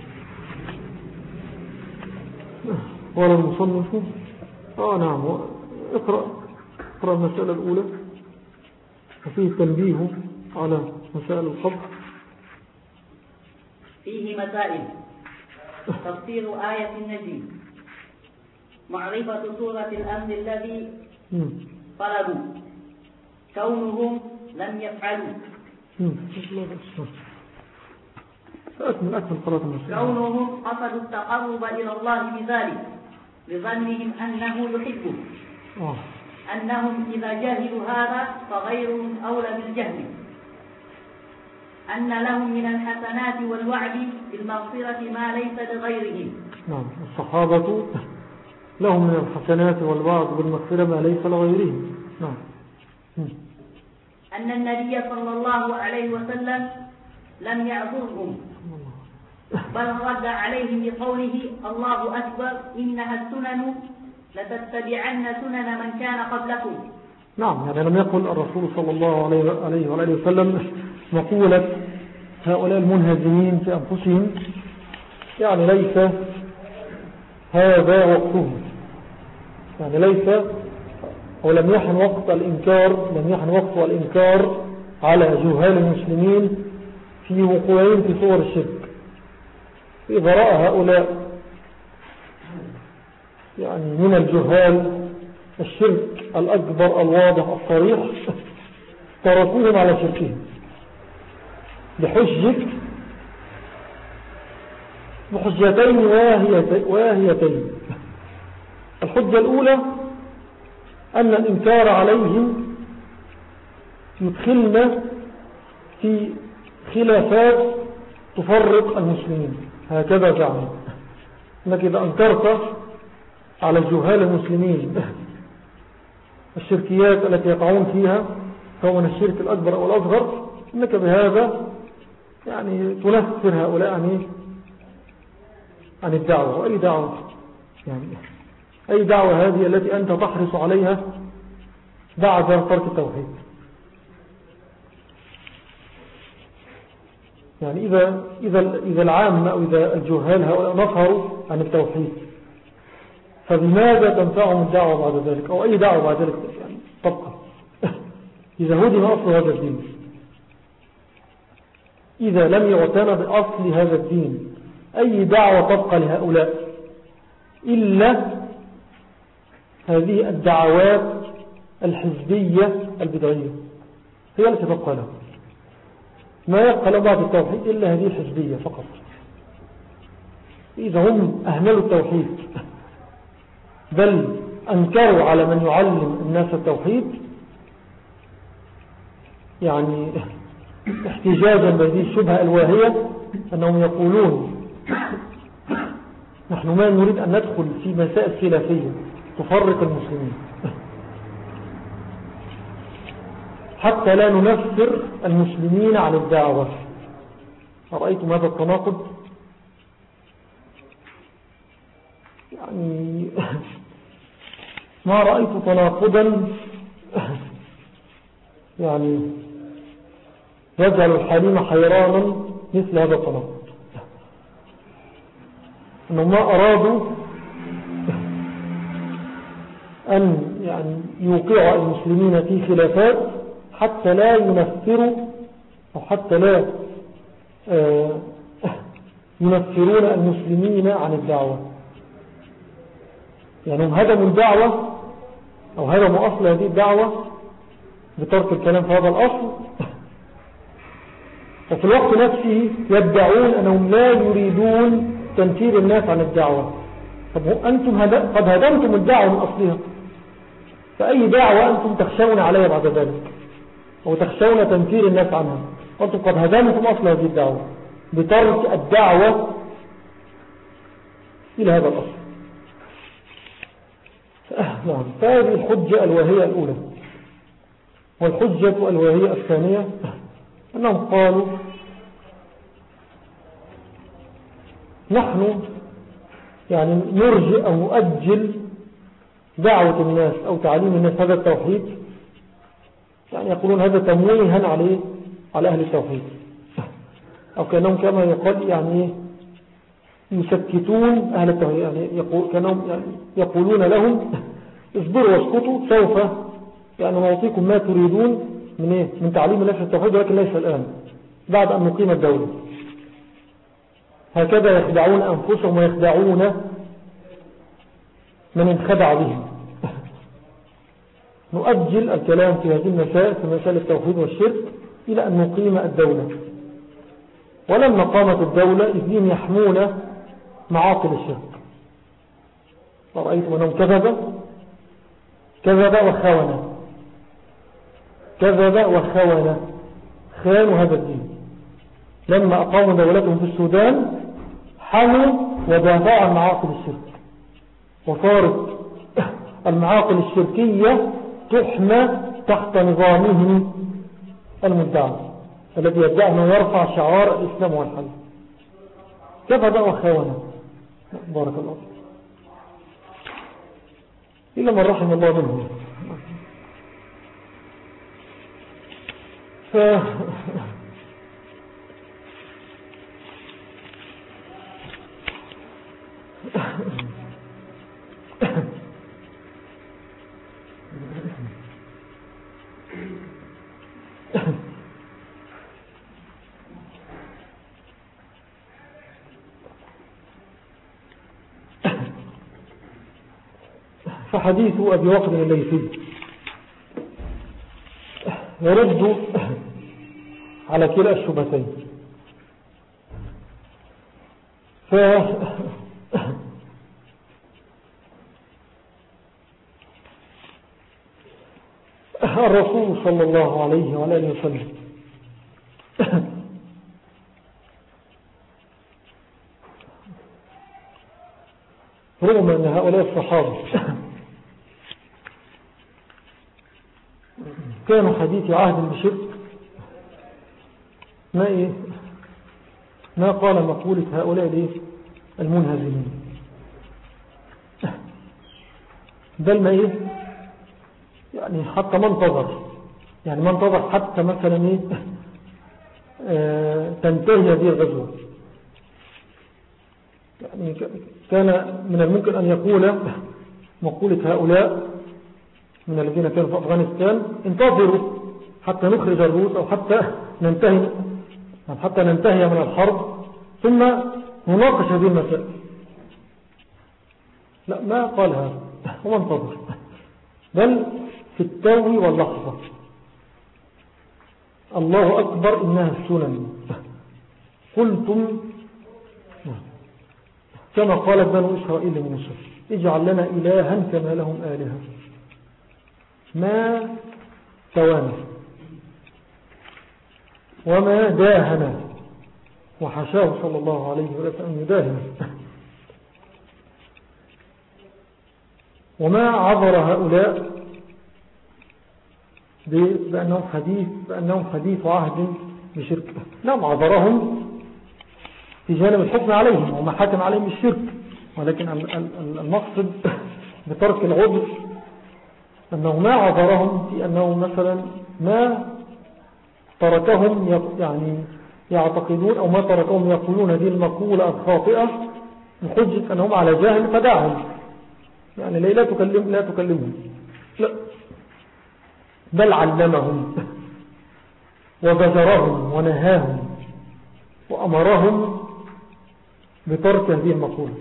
ولا المصنف. آه نعم اقرأ اقرأ المسألة الأولى وفيه تنبيه على مسائل القبر. فيه مسائل: تفسير آية النجم، معرفة سورة الأمر الذي طلبوا، كونهم لم يفعلوا، أكمل أكمل قراءة المسائل. كونهم قصدوا التقرب إلى الله بذلك لظنهم أنه يحبه، أوه. أنهم إذا جهلوا هذا فغيرهم أولى بالجهل، أن لهم من الحسنات والوعد بالمغفرة ما ليس لغيرهم. نعم الصحابة لهم من الحسنات والوعد بالمغفرة ما ليس لغيرهم. نعم. أن النبي صلى الله عليه وسلم لم يعذرهم بل رد عليهم بقوله: الله أكبر، إنها السنن لتتبعن سنن من كان قبلكم. نعم يعني لم يقل الرسول صلى الله عليه وآله وسلم مقولة هؤلاء المنهزمين في أنفسهم، يعني ليس هذا وقتهم، يعني ليس ولم يحن وقت الإنكار لم يحن وقت الإنكار على جهال المسلمين في وقوعهم في صور الشرك. إذا رأى هؤلاء يعني من الجهال الشرك الأكبر الواضح الصريح تركوهم على شركهم بحجة بحجتين واهيتين. الحجة الأولى أن الإنكار عليهم يدخلنا في خلافات تفرق المسلمين، هكذا زعم أنك إذا أنكرت على الجهال المسلمين الشركيات التي يقعون فيها سواء الشرك الأكبر أو الأصغر، إنك بهذا يعني تنفر هؤلاء عن عن الدعوة. وأي دعوة يعني أي دعوة هذه التي أنت تحرص عليها بعد ترك التوحيد؟ يعني إذا, إذا, إذا العامة أو إذا الجهال هؤلاء نصروا عن التوحيد فبماذا تنفعهم الدعوة بعد ذلك أو أي دعوة بعد ذلك يعني تبقى إذا هدم أصل هذا الدين؟ إذا لم يعتنى بأصل هذا الدين أي دعوة تبقى لهؤلاء إلا هذه الدعوات الحزبية البدعية هي التي تبقى له. ما يبقى له بعد التوحيد إلا هذه الحزبية فقط. إذا هم أهملوا التوحيد بل أنكروا على من يعلم الناس التوحيد يعني احتجاجا بهذه الشبهة الواهية أنهم يقولون نحن ما نريد أن ندخل في مسائل خلافية تفرق المسلمين حتى لا ننفر المسلمين عن الدعوة. أرأيتم هذا التناقض؟ يعني ما رأيت تناقضا يعني يجعل الحليم حيرانا مثل هذا التناقض، أنهم ما أرادوا أن يعني يوقع المسلمين في خلافات حتى لا ينفروا أو حتى لا ينفرون المسلمين عن الدعوة. يعني هم هدموا الدعوة أو هدموا أصل هذه الدعوة بترك الكلام في هذا الأصل، وفي الوقت نفسه يدعون أنهم لا يريدون تنفير الناس عن الدعوة. طب أنتم قد هدمتم الدعوة من أصلها، فأي دعوة أنتم تخشون عليها بعد ذلك أو تخشون تنفير الناس عنها؟ أنتم قد هدمتم أصل هذه الدعوة بترك الدعوة إلى هذا الأصل. نعم. فهذه الحجة الواهية الأولى. والحجة الواهية الثانية أنهم قالوا نحن يعني نرجئ أو نؤجل دعوة الناس أو تعليم الناس هذا التوحيد، يعني يقولون هذا تمويها عليه على أهل التوحيد، أو كانهم كما يقول يعني يسكتون أهل التوحيد، يعني يقول كانهم يعني يقولون لهم اصبروا واسكتوا سوف يعني نعطيكم ما تريدون من إيه؟ من تعليم الناس التوحيد، ولكن ليس الآن، بعد أن نقيم الدولة. هكذا يخدعون أنفسهم ويخدعون من انخدع بهم. نؤجل الكلام في هذه المسائل، في مسائل التوحيد والشرك، إلى أن نقيم الدولة. ولما قامت الدولة إذن يحمون معاقل الشرك. فرأيتم أنهم كذب كذب وخونة كذب وخونة خانوا هذا الدين. لما أقاموا دولتهم في السودان حموا ودافعوا عن معاقل الشرك، وصارت المعاقل الشركية تحمى تحت نظامهم المدعى الذي يدعي أنه يرفع شعار الإسلام والحل. كذب وخونة. بارك الله إلا من رحم الله منهم. ف... فحديث أبي وقد الليثي يرد على كلا الشبهتين. ف الرسول صلى الله عليه وعلى آله وسلم رغم أن هؤلاء الصحابة كانوا حديث عهد بشرك، ما إيه ما قال مقولة هؤلاء المنهزمين، بل ما إيه يعني حتى ما انتظر يعني ما انتظر حتى مثلا إيه آه تنتهي هذه الغزوة. يعني كان من الممكن أن يقول مقولة هؤلاء من الذين كانوا في أفغانستان انتظروا حتى نخرج الروس أو حتى ننتهي حتى ننتهي من الحرب ثم نناقش هذه المسائل. لا، ما قال هذا، هو انتظر، بل في التو واللحظة. الله أكبر إنها السنن. قلتم كما قالت بنو إسرائيل لموسى اجعل لنا إلها كما لهم آلهة ما توانا وما داهنا، وحشاه صلى الله عليه وسلم أن يداهنا، وما عبر هؤلاء بأنهم حديث, بأنهم حديث عهد بشرك. نعم عبرهم في جانب الحكم عليهم وما حكم عليهم بالشرك، ولكن المقصد بترك العذر أنه ما عبرهم في أنه مثلا ما تركهم يعني يعتقدون أو ما تركهم يقولون هذه المقولة الخاطئة بحجة أنهم على جاهل فدعهم، يعني لا تكلم لا تكلمهم، لا، بل علمهم وبزرهم ونهاهم وأمرهم بترك هذه المقولة.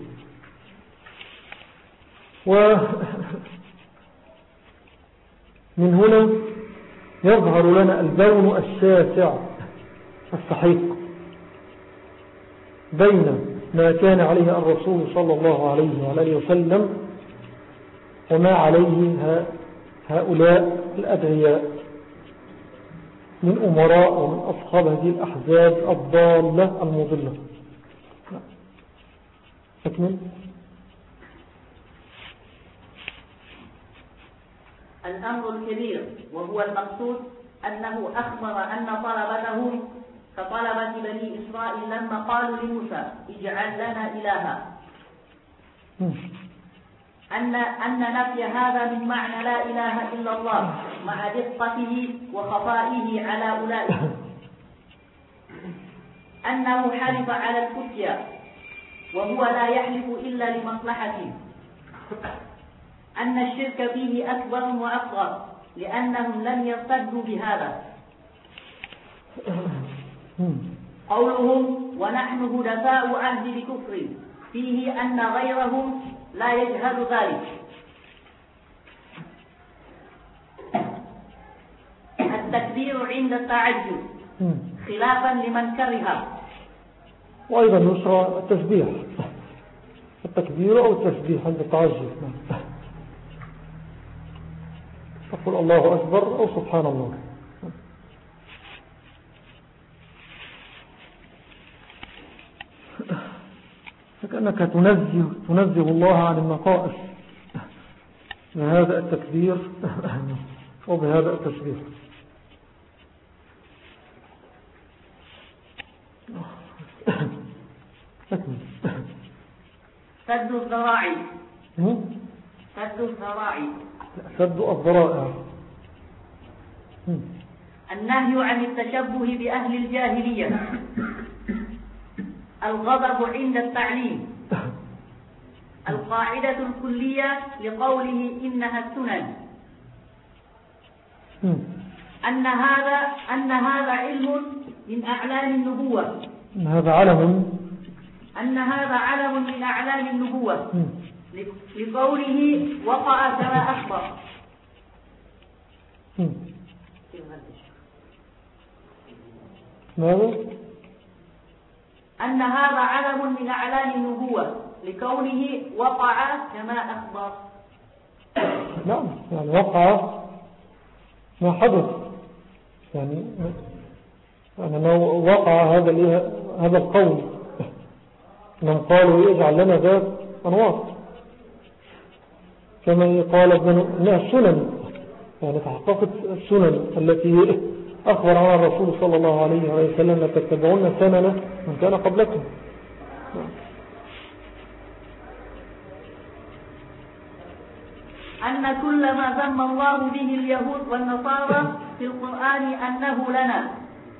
ومن هنا يظهر لنا البون الشاسع الصحيح بين ما كان عليه الرسول صلى الله عليه وآله وسلم وما عليه هؤلاء الأدعياء من أمراء ومن أصحاب هذه الأحزاب الضالة المضلة. أكمل. الأمر الكبير وهو المقصود أنه أخبر أن طلبتهم كطلبة بني إسرائيل لما قالوا لموسى اجعل لنا إلها، أن أن نفي هذا من معنى لا إله إلا الله مع دقته وخفائه على أولئك، أنه حلف على الفتيا وهو لا يحلف إلا لمصلحته، أن الشرك فيه أكبر وأصغر لأنهم لم يرتدوا بهذا. قولهم ونحن هدفاء عهد بكفر فيه أن غيرهم لا يجهل ذلك. التكبير عند التعجب خلافا لمن كره. وأيضا يشرع التسبيح، التكبير أو التسبيح عند التعجب، تقول الله أكبر أو سبحان الله. فكأنك تنزه, تنزه الله عن النقائص بهذا التكبير وبهذا التسبيح. سد الذراعي سد الذراعي سد الذرائع. النهي عن التشبه بأهل الجاهلية. الغضب عند التعليم. القاعدة الكلية لقوله إنها السنن. أن هذا أن هذا علم من أعلام النبوة. أن هذا علم أن هذا علم من أعلام النبوة لقوله وقع كما أخبر. ماذا؟ أن هذا علم من أعلام النبوة لكونه وقع كما أخبر. نعم، يعني وقع ما حدث، يعني يعني ما وقع هذا هذا القول من قالوا يجعل لنا ذات أنواط كما قال ابن السنن، يعني تحققت السنن التي أخبر عنها الرسول صلى الله عليه وسلم لتتبعون سنن من كان قبلكم. أن كل ما ذم الله به اليهود والنصارى في القرآن أنه لنا.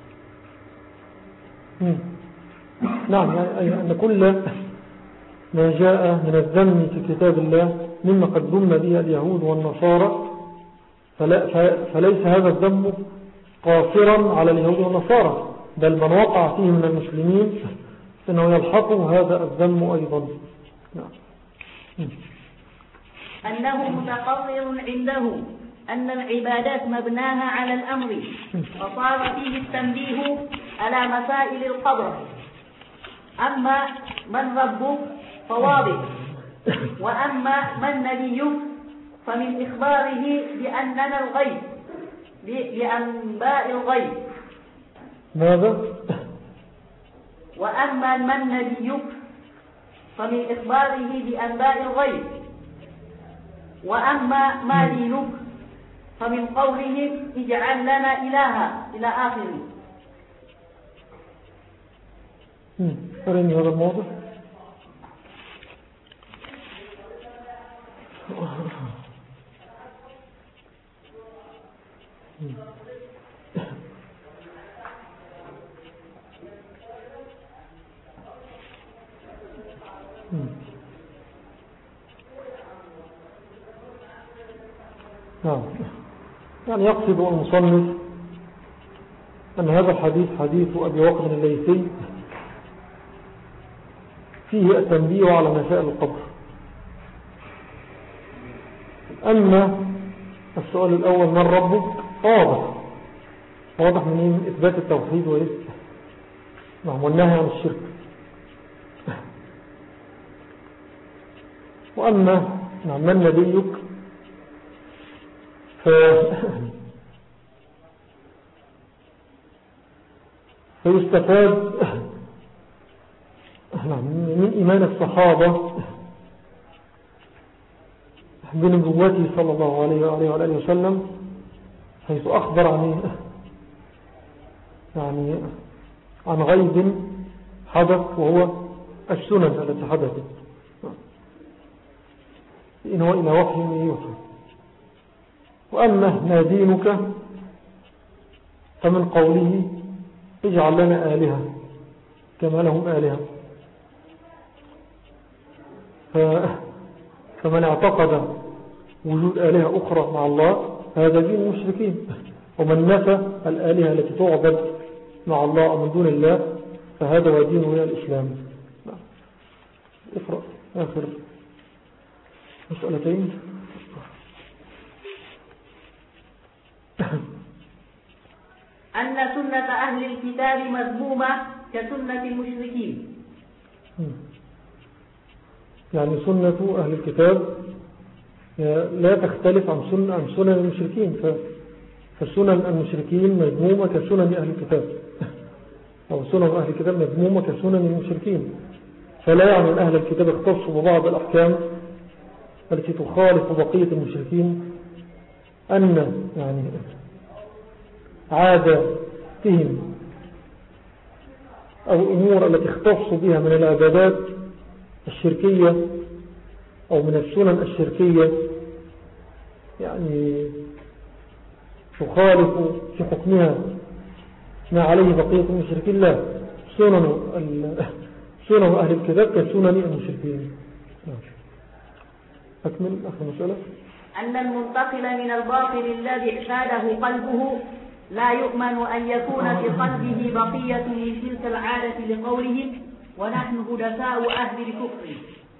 نعم، يعني أن كل ما جاء من الذم في كتاب الله مما قد ذم به اليهود والنصارى فليس هذا الذم قاصرا على اليهود والنصارى، بل من وقع فيه من المسلمين إنه يلحق هذا الذم أيضا. أنه متقرر عنده أن العبادات مبناها على الأمر، وصار فيه التنبيه على مسائل القدر. أما من ربك فواضح، وأما من نبيك فمن إخباره بأننا الغيب بأنباء الغيب. ماذا؟ وأما من نبيك فمن إخباره بأنباء الغيب. وأما ما دينك فمن قوله اجعل لنا إلها إلى آخره. أرني هذا الموضوع. نعم، يعني يقصد المصنف أن هذا الحديث حديث أبي وقد الليثي فيه التنبيه على مسائل القبر. أما السؤال الأول من ربك واضح واضح من إثبات التوحيد والنهي عن الشرك. وأما نعم من نبيك ف... فيستفاد من إيمان الصحابة بنبوته صلى الله عليه وآله وآله وسلم، حيث أخبر عن يعني عن غيب حدث وهو السنن التي حدثت، إن هو إلى وحي يوحى. وأما ما دينك فمن قوله اجعل لنا آلهة كما لهم آلهة، فمن اعتقد وجود آلهة أخرى مع الله هذا دين المشركين، ومن نفى الآلهة التي تعبد مع الله أو من دون الله فهذا هو دين من الإسلام. اقرأ آخر مسألتين. أن سنة أهل الكتاب مذمومة كسنة المشركين. يعني سنة أهل الكتاب لا تختلف عن سنة عن سنن المشركين، فسنن المشركين مذمومة كسنن أهل الكتاب، أو سنن أهل الكتاب مذمومة كسنن المشركين. فلا يعني أن أهل الكتاب اختصوا ببعض الأحكام التي تخالف بقية المشركين، أن يعني عاداتهم أو الأمور التي اختصوا بها من العبادات الشركية أو من السنن الشركية يعني تخالف في حكمها ما عليه بقية المشركين. لا، سنن سنن أهل الكتاب كسنن المشركين. أكمل آخر مسألة. أن المنتقل من الباطل الذي اعتاده قلبه لا يؤمن أن يكون في قلبه بقية من تلك العادة لقولهم ونحن هدفاء أهل الكفر.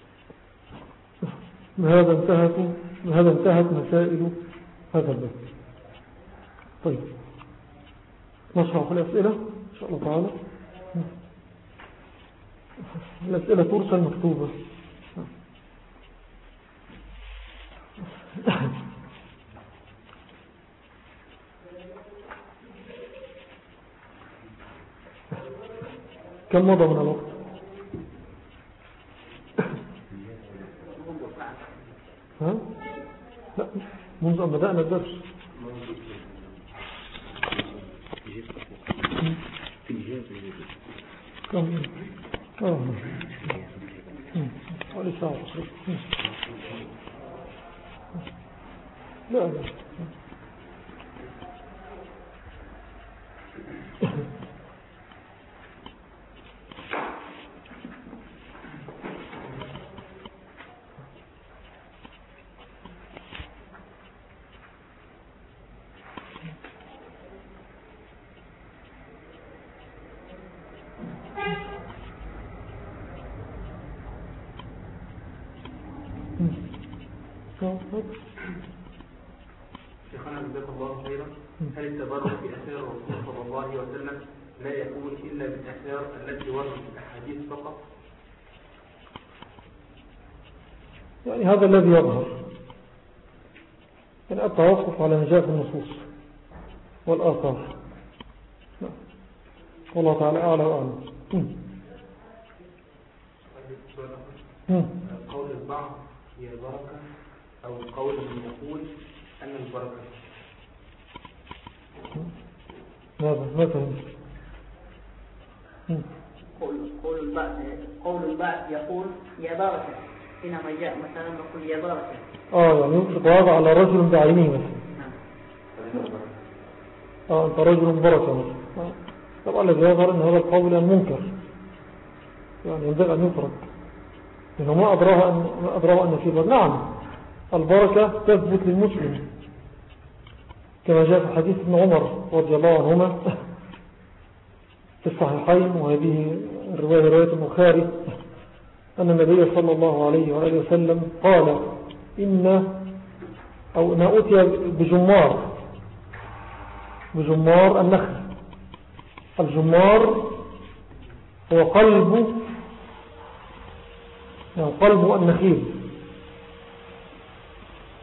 بهذا انتهت بهذا انتهت مسائل هذا الباب. طيب نشرح في الأسئلة إن شاء الله تعالى. الأسئلة ترسل مكتوبة. كم مضى من الوقت؟ ها؟ لا، منذ أن بدأنا الدرس. كم؟ آه. حوالي ساعة. لا لا. شيخنا جزاك الله خيرا، هل التبرك بآثار الرسول صلى الله عليه وسلم لا يكون إلا بالآثار التي وردت في الأحاديث فقط؟ يعني هذا الذي يظهر، يعني التوقف على نجاة النصوص والآثار. والله تعالى أعلى وأعلم. قول البعض هي البركة، أو قول من يقول أن البركة. ماذا مثلا؟ قول البعض قول البعض يقول يا بركة، حينما جاء مثلا نقول يا بركة. اه يعني يطلق هذا على رجل بعينه مثلا. اه انت رجل بركة مثلا. طبعا الذي يظهر ان هذا القول المنكر، يعني ينبغي ان يترك، لأنه ما أدراه أن, ما أدراه أن في بركة. نعم البركة تثبت للمسلم كما جاء في حديث ابن عمر رضي الله عنهما في الصحيحين، وهذه الرواية رواية البخاري، أن النبي صلى الله عليه وآله وسلم قال إن أو إن أتي بجمار بجمار النخل. الجمار هو قلب يعني قلب النخيل،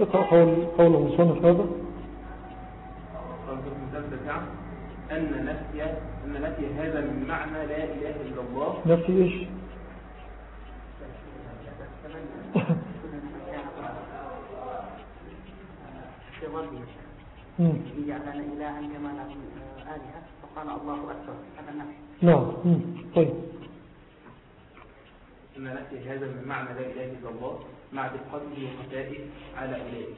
اقرأ قول, قول المصنف هذا. أن نفي أن نفي هذا من معنى لا إله إلا الله. نفي إيش؟ جعلنا إلها كما له آلهة فقال الله أكبر. هذا نفي. نعم. طيب. أن نفي هذا من معنى لا إله إلا الله مع دقته وخفائه على أولئك.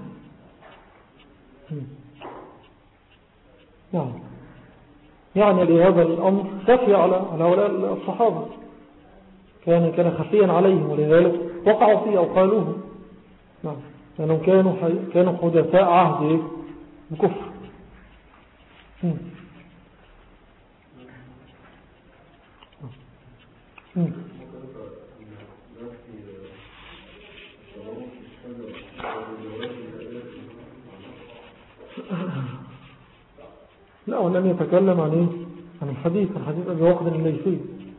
نعم. يعني لهذا الأمر خفي على على هؤلاء الصحابة، كان كان خفيا عليهم ولذلك وقعوا فيه أو قالوه. نعم. لأنهم كانوا كانوا حدثاء عهد بكفر. مم. مم. لا، ولم يتكلم عن ايه؟ عن الحديث عن حديث أبي وقد الليثي.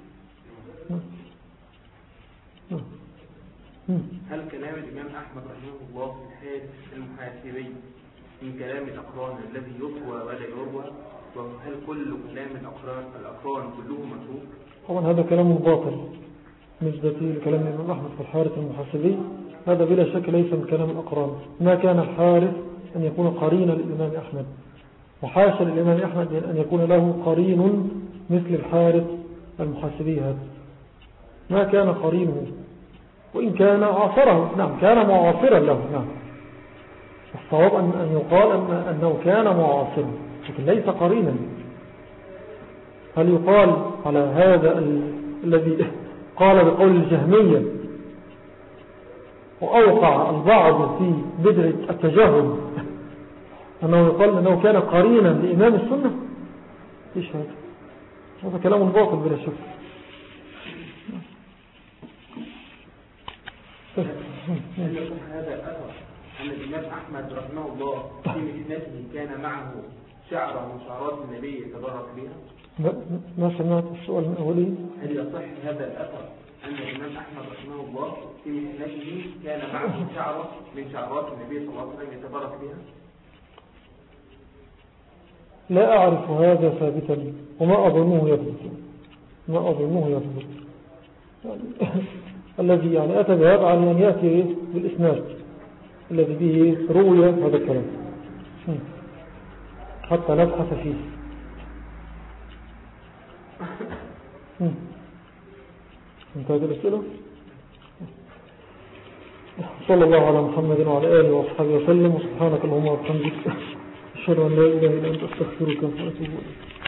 هل كلام الإمام أحمد رحمه الله في الحادث المحاسبي من كلام الأقران الذي يطوى ولا يروى؟ وهل كل كلام الأقران الأقران كلهم متروك؟ طبعا هذا كلام باطل نسبة لكلام الإمام أحمد في الحارث المحاسبي. هذا بلا شك ليس من كلام الأقران. ما كان الحارث أن يكون قرينا للإمام أحمد، وحاشا للإمام أحمد أن يكون له قرين مثل الحارث المحاسبي. هذا ما كان قرينه، وإن كان عاصره. نعم، كان معاصرا له. نعم، الصواب أن يقال أن أنه كان معاصرا لكن ليس قرينا. هل يقال على هذا الذي قال بقول الجهمية وأوقع البعض في بدعة التجاهل أنه يقال أنه كان قرينا لإمام السنة؟ إيش هذا؟ هذا كلام باطل بلا شك. هل يكون هذا أثر أن الإمام أحمد رحمه الله في مسنته كان معه شعرة من شعرات النبي يتبرك بها؟ ما سمعت السؤال من أوله. هل يصح هذا الأثر أن الإمام أحمد رحمه الله في مسنته كان معه شعرة من شعرات النبي صلى الله عليه وسلم يتبرك بها؟ لا أعرف هذا ثابتا وما أظنه يثبت. ما أظنه يثبت يعني الذي يعني أتى بهذا عن أن يأتي بالإسناد الذي به روي هذا الكلام حتى نبحث فيه. انتهت الأسئلة. صلى الله على محمد وعلى آله وصحبه وسلم، وسبحانك اللهم وبحمدك أشهد أن لا إله إلا أنت أستغفرك وأتوب إليك.